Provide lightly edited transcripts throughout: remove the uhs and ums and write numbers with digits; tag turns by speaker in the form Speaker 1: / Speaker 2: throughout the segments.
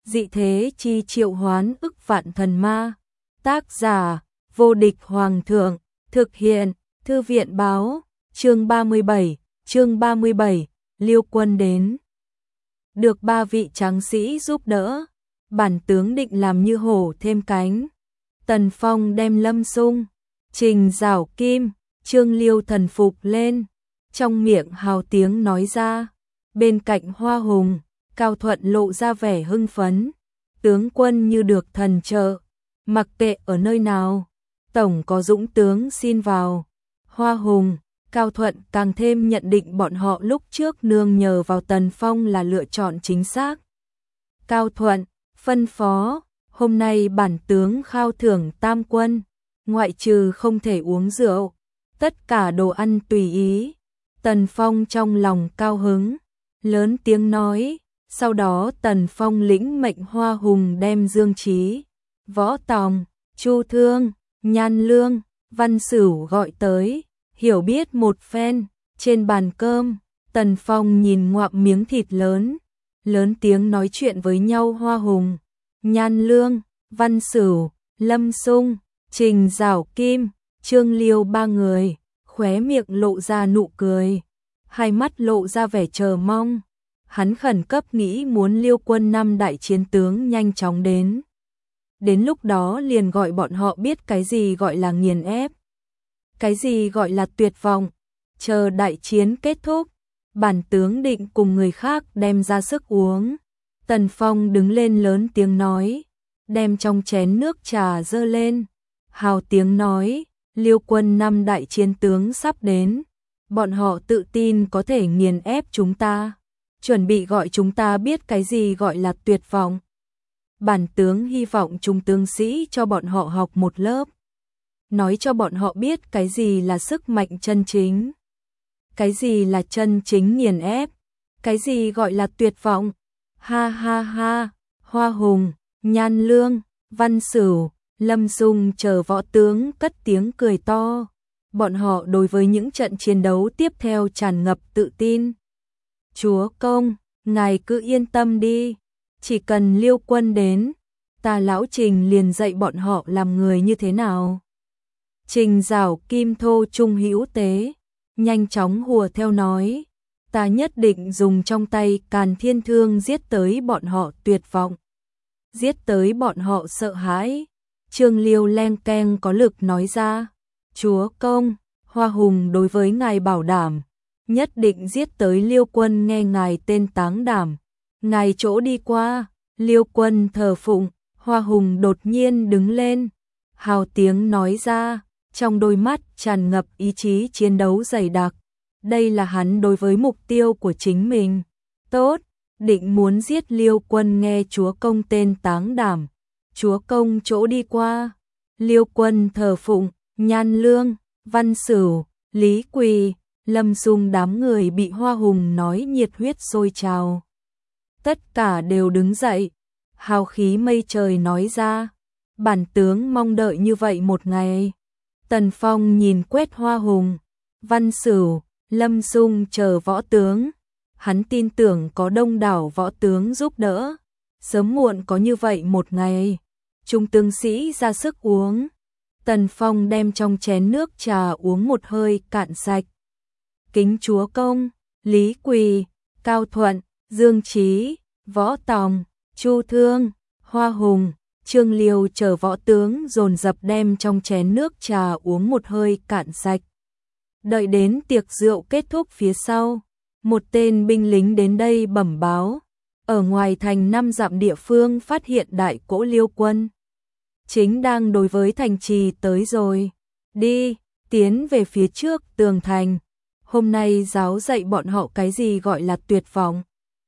Speaker 1: dị thế chi triệu hoán ức vạn thần ma. Tác giả, vô địch hoàng thượng, thực hiện, thư viện báo, chương 37, Liêu Quân đến. Được 3 vị tráng sĩ giúp đỡ, bản tướng định làm như hổ thêm cánh. Tần Phong đem Lâm Xung, Trình Giảo Kim, Trương Liêu thần phục lên, trong miệng hào tiếng nói ra. Bên cạnh Hoa Hùng, Cao Thuận lộ ra vẻ hưng phấn, tướng quân như được thần trợ, mặc kệ ở nơi nào, tổng có dũng tướng xin vào. Hoa Hùng, Cao Thuận càng thêm nhận định bọn họ lúc trước nương nhờ vào Tần Phong là lựa chọn chính xác. Cao Thuận phân phó, hôm nay bản tướng khao thưởng tam quân, ngoại trừ không thể uống rượu, tất cả đồ ăn tùy ý. Tần Phong trong lòng cao hứng, lớn tiếng nói. Sau đó Tần Phong lĩnh mệnh Hoa Hùng đem Dương Chí, Võ Tòng, Chu Thương, Nhan Lương, Văn Sửu gọi tới, hiểu biết một phen. Trên bàn cơm, Tần Phong nhìn ngoạm miếng thịt lớn, lớn tiếng nói chuyện với nhau. Hoa Hùng, Nhan Lương, Văn Sửu, Lâm Xung, Trình Giảo Kim, Trương Liêu 3 người, khóe miệng lộ ra nụ cười, hai mắt lộ ra vẻ chờ mong. Hắn khẩn cấp nghĩ muốn Liêu Quân 5 đại chiến tướng nhanh chóng đến. Đến lúc đó liền gọi bọn họ biết cái gì gọi là nghiền ép, cái gì gọi là tuyệt vọng. Chờ đại chiến kết thúc, bản tướng định cùng người khác đem ra sức uống. Tần Phong đứng lên lớn tiếng nói, đem trong chén nước trà dơ lên, hào tiếng nói, Liêu Quân 5 đại chiến tướng sắp đến, bọn họ tự tin có thể nghiền ép chúng ta, chuẩn bị gọi chúng ta biết cái gì gọi là tuyệt vọng. Bản tướng hy vọng chúng tướng sĩ cho bọn họ học một lớp, nói cho bọn họ biết cái gì là sức mạnh chân chính, cái gì là chân chính nghiền ép, cái gì gọi là tuyệt vọng. Ha ha ha. Hoa Hùng, Nhan Lương, Văn Sửu, Lâm Xung chờ võ tướng cất tiếng cười to. Bọn họ đối với những trận chiến đấu tiếp theo tràn ngập tự tin. Chúa công, ngài cứ yên tâm đi, chỉ cần Liêu Quân đến, ta lão Trình liền dạy bọn họ làm người như thế nào. Trình Giảo Kim thô trung hữu tế, nhanh chóng hùa theo nói, ta nhất định dùng trong tay Càn Thiên Thương giết tới bọn họ tuyệt vọng, giết tới bọn họ sợ hãi. Trương Liêu leng keng có lực nói ra, chúa công, Hoa Hùng đối với ngài bảo đảm, nhất định giết tới Liêu Quân nghe ngài tên táng đảm, ngài chỗ đi qua, Liêu Quân thờ phụng. Hoa Hùng đột nhiên đứng lên, hào tiếng nói ra, trong đôi mắt tràn ngập ý chí chiến đấu dày đặc. Đây là hắn đối với mục tiêu của chính mình. Tốt, định muốn giết Liêu Quân nghe chúa công tên táng đảm, chúa công chỗ đi qua, Liêu Quân thờ phụng. Nhan Lương, Văn Sửu, Lý Quỳ, Lâm Xung đám người bị Hoa Hùng nói nhiệt huyết sôi trào. Tất cả đều đứng dậy, hào khí mây trời nói ra, bản tướng mong đợi như vậy một ngày. Tần Phong nhìn quét Hoa Hùng, Văn Sửu, Lâm Xung chờ võ tướng, hắn tin tưởng có đông đảo võ tướng giúp đỡ, sớm muộn có như vậy một ngày. Chúng tướng sĩ ra sức uống. Tần Phong đem trong chén nước trà uống một hơi cạn sạch. Kính chúa công, Lý Quỳ, Cao Thuận, Dương Chí, Võ Tòng, Chu Thương, Hoa Hùng, Trương Liêu chờ võ tướng dồn dập đem trong chén nước trà uống một hơi cạn sạch. Đợi đến tiệc rượu kết thúc phía sau, một tên binh lính đến đây bẩm báo, ở ngoài thành 5 dặm địa phương phát hiện đại cỗ Liêu Quân, chính đang đối với thành trì tới rồi. Đi, tiến về phía trước tường thành, hôm nay giáo dạy bọn họ cái gì gọi là tuyệt vọng.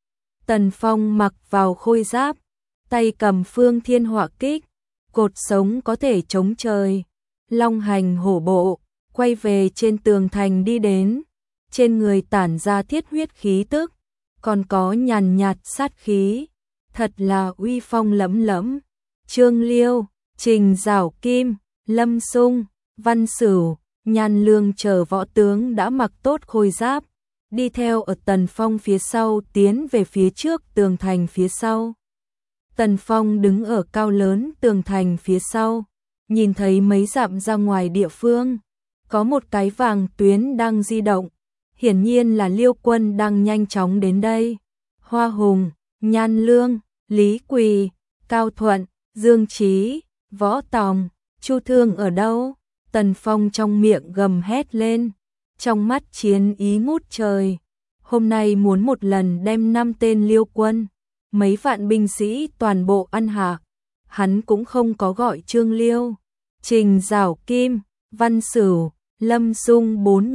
Speaker 1: Tần Phong mặc vào khôi giáp, tay cầm Phương Thiên Hỏa Kích, cột sống có thể chống trời, long hành hổ bộ, quay về trên tường thành đi đến, trên người tản ra thiết huyết khí tức, còn có nhàn nhạt sát khí, thật là uy phong lẫm lẫm. Trương Liêu, Trình Giảo Kim, Lâm Xung, Văn Sửu, Nhan Lương chờ võ tướng đã mặc tốt khôi giáp, đi theo ở Tần Phong phía sau tiến về phía trước tường thành phía sau. Tần Phong đứng ở cao lớn tường thành phía sau, nhìn thấy mấy dặm ra ngoài địa phương, có một cái vàng tuyến đang di động, hiển nhiên là Liêu quân đang nhanh chóng đến đây. Hoa Hùng, Nhan Lương, Lý Quỳ, Cao Thuận, Dương Chí, Võ Tòng, Chu Thương ở đâu? Tần Phong trong miệng gầm hét lên, trong mắt chiến ý ngút trời. Hôm nay muốn một lần đem 5 tên Liêu quân, mấy vạn binh sĩ toàn bộ ăn hạ. Hắn cũng không có gọi Trương Liêu, Trình Giảo Kim, Văn Sửu, Lâm Dung 4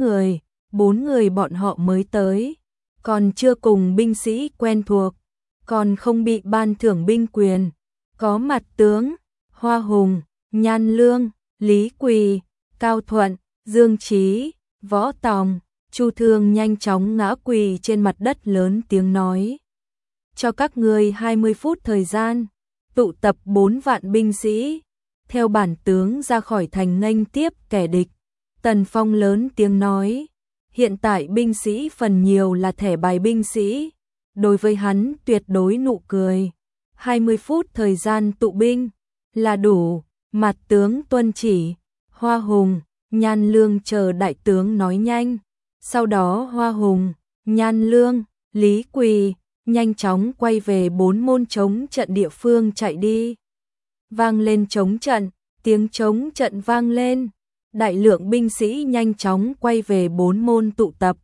Speaker 1: người bọn họ mới tới, còn chưa cùng binh sĩ quen thuộc, còn không bị ban thưởng binh quyền. Có mặt tướng, Hoa Hùng, Nhan Lương, Lý Quỳ, Cao Thuận, Dương Chí, Võ Tòng, Chu Thương nhanh chóng ngã quỳ trên mặt đất lớn tiếng nói. Cho các ngươi 20 phút thời gian, tụ tập 4 vạn binh sĩ, theo bản tướng ra khỏi thành nghênh tiếp kẻ địch. Tần Phong lớn tiếng nói, hiện tại binh sĩ phần nhiều là thẻ bài binh sĩ, đối với hắn tuyệt đối nụ cười. 20 phút thời gian tụ binh là đủ, mặt tướng tuân chỉ. Hoa Hùng, Nhan Lương chờ đại tướng nói nhanh. Sau đó Hoa Hùng, Nhan Lương, Lý Quỳ nhanh chóng quay về 4 môn chống trận địa phương chạy đi. Vang lên chống trận, tiếng chống trận vang lên, đại lượng binh sĩ nhanh chóng quay về 4 môn tụ tập.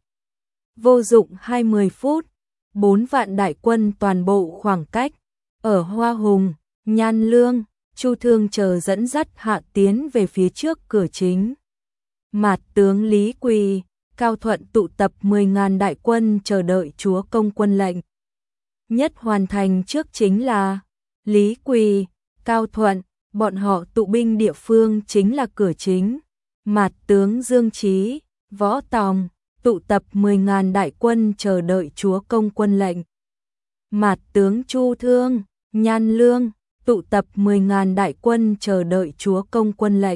Speaker 1: Vô dụng 20 phút, 4 vạn đại quân toàn bộ khoảng cách, ở Hoa Hùng, Nhan Lương, Chu Thương chờ dẫn dắt hạ tiến về phía trước cửa chính. Mạt tướng Lý Quỳ, Cao Thuận tụ tập 10.000 đại quân chờ đợi chúa công quân lệnh. Nhất hoàn thành trước chính là Lý Quỳ, Cao Thuận, bọn họ tụ binh địa phương chính là cửa chính. Mạt tướng Dương Chí, Võ Tòng, tụ tập 10.000 đại quân chờ đợi chúa công quân lệnh. Mạt tướng Chu Thương, Nhan Lương, tụ tập 10.000 đại quân chờ đợi chúa công quân lệnh.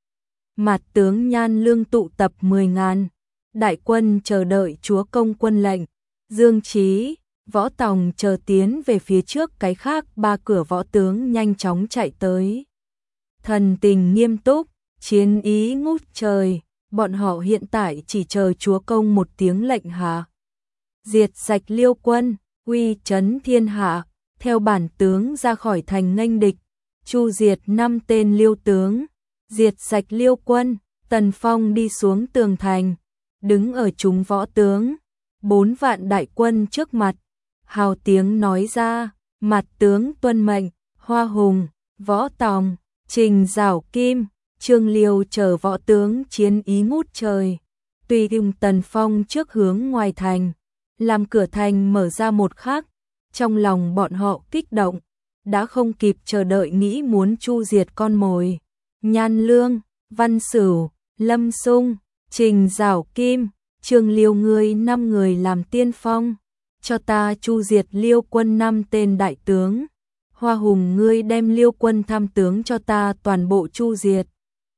Speaker 1: Mạt tướng Nhan Lương tụ tập 10.000 đại quân chờ đợi chúa công quân lệnh. Dương Chí, Võ Tòng chờ tiến về phía trước cái khác 3 cửa võ tướng nhanh chóng chạy tới. Thần tình nghiêm túc, chiến ý ngút trời, bọn họ hiện tại chỉ chờ chúa công một tiếng lệnh hạ. Diệt sạch Liêu quân, uy chấn thiên hạ, theo bản tướng ra khỏi thành nghênh địch, chu diệt 5 tên Liêu tướng, diệt sạch Liêu quân. Tần Phong đi xuống tường thành, đứng ở chúng võ tướng, 4 vạn đại quân trước mặt, hào tiếng nói ra, mặt tướng tuân mệnh. Hoa Hùng, Võ Tòng, Trình Giảo Kim, Trương Liêu chờ võ tướng chiến ý ngút trời, tùy cùng Tần Phong trước hướng ngoài thành, làm cửa thành mở ra một khắc, trong lòng bọn họ kích động, đã không kịp chờ đợi nghĩ muốn chu diệt con mồi. Nhan Lương, Văn Sửu, Lâm Dung, Trình Giảo Kim, Trương Liêu ngươi 5 người làm tiên phong, cho ta chu diệt Liêu quân 5 tên đại tướng. Hoa Hùng ngươi đem Liêu quân tham tướng cho ta toàn bộ chu diệt.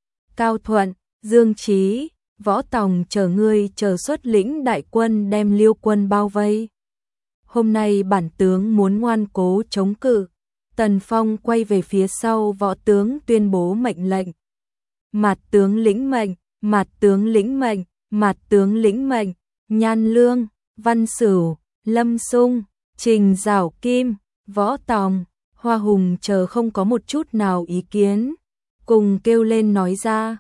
Speaker 1: Cao Thuận, Dương Chí, Võ Tòng chờ ngươi chờ xuất lĩnh đại quân đem Liêu quân bao vây. Hôm nay bản tướng muốn ngoan cố chống cự. Tần Phong quay về phía sau võ tướng tuyên bố mệnh lệnh. Mạt tướng lĩnh mệnh, mạt tướng lĩnh mệnh, mạt tướng lĩnh mệnh. Nhan Lương, Văn Sửu, Lâm Dung, Trình Giảo Kim, Võ Tòng, Hoa Hùng chờ không có một chút nào ý kiến, cùng kêu lên nói ra.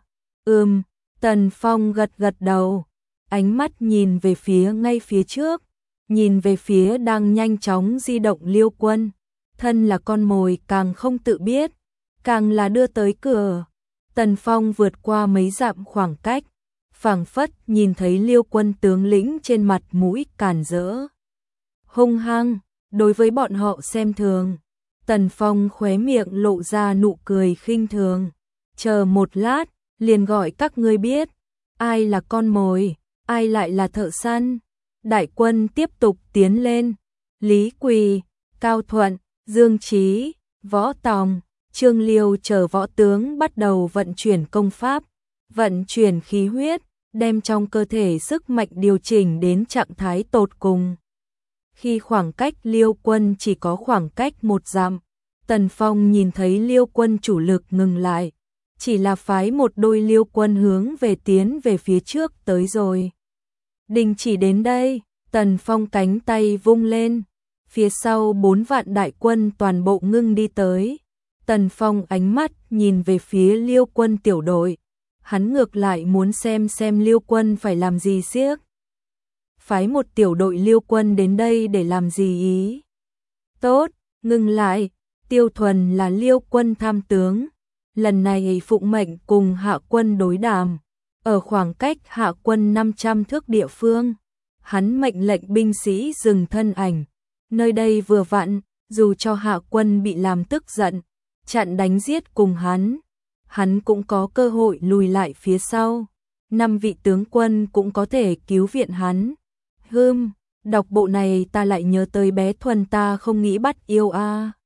Speaker 1: Tần Phong gật gật đầu, ánh mắt nhìn về phía ngay phía trước, nhìn về phía đang nhanh chóng di động Liêu quân, thân là con mồi càng không tự biết, càng là đưa tới cửa. Tần Phong vượt qua mấy dặm khoảng cách, phảng phất nhìn thấy Liêu quân tướng lĩnh trên mặt mũi càn rỡ, hung hăng, đối với bọn họ xem thường. Tần Phong khóe miệng lộ ra nụ cười khinh thường, chờ một lát, liền gọi các ngươi biết, ai là con mồi, ai lại là thợ săn. Đại quân tiếp tục tiến lên, Lý Quỳ, Cao Thuận, Dương Chí, Võ Tòng, Trương Liêu chờ võ tướng bắt đầu vận chuyển công pháp, vận chuyển khí huyết, đem trong cơ thể sức mạnh điều chỉnh đến trạng thái tột cùng. Khi khoảng cách Liêu quân chỉ có khoảng cách 1 dặm, Tần Phong nhìn thấy Liêu quân chủ lực ngừng lại, chỉ là phái một đôi Liêu quân hướng về tiến về phía trước tới rồi. Đình chỉ đến đây, Tần Phong cánh tay vung lên, phía sau 4 vạn đại quân toàn bộ ngưng đi tới. Tần Phong ánh mắt nhìn về phía Liêu quân tiểu đội, hắn ngược lại muốn xem Liêu quân phải làm gì xiếc. Phái một tiểu đội Liêu quân đến đây để làm gì ý? Tốt, ngừng lại, Tiêu Thuần là Liêu quân tham tướng, lần này phụng mệnh cùng Hạ quân đối đàm, ở khoảng cách Hạ quân 500 thước địa phương. Hắn mệnh lệnh binh sĩ dừng thân ảnh, nơi đây vừa vặn, dù cho Hạ quân bị làm tức giận, chặn đánh giết cùng hắn cũng có cơ hội lùi lại phía sau. 5 vị tướng quân cũng có thể cứu viện hắn. Đọc bộ này ta lại nhớ tới bé Thuần ta không nghĩ bắt yêu a.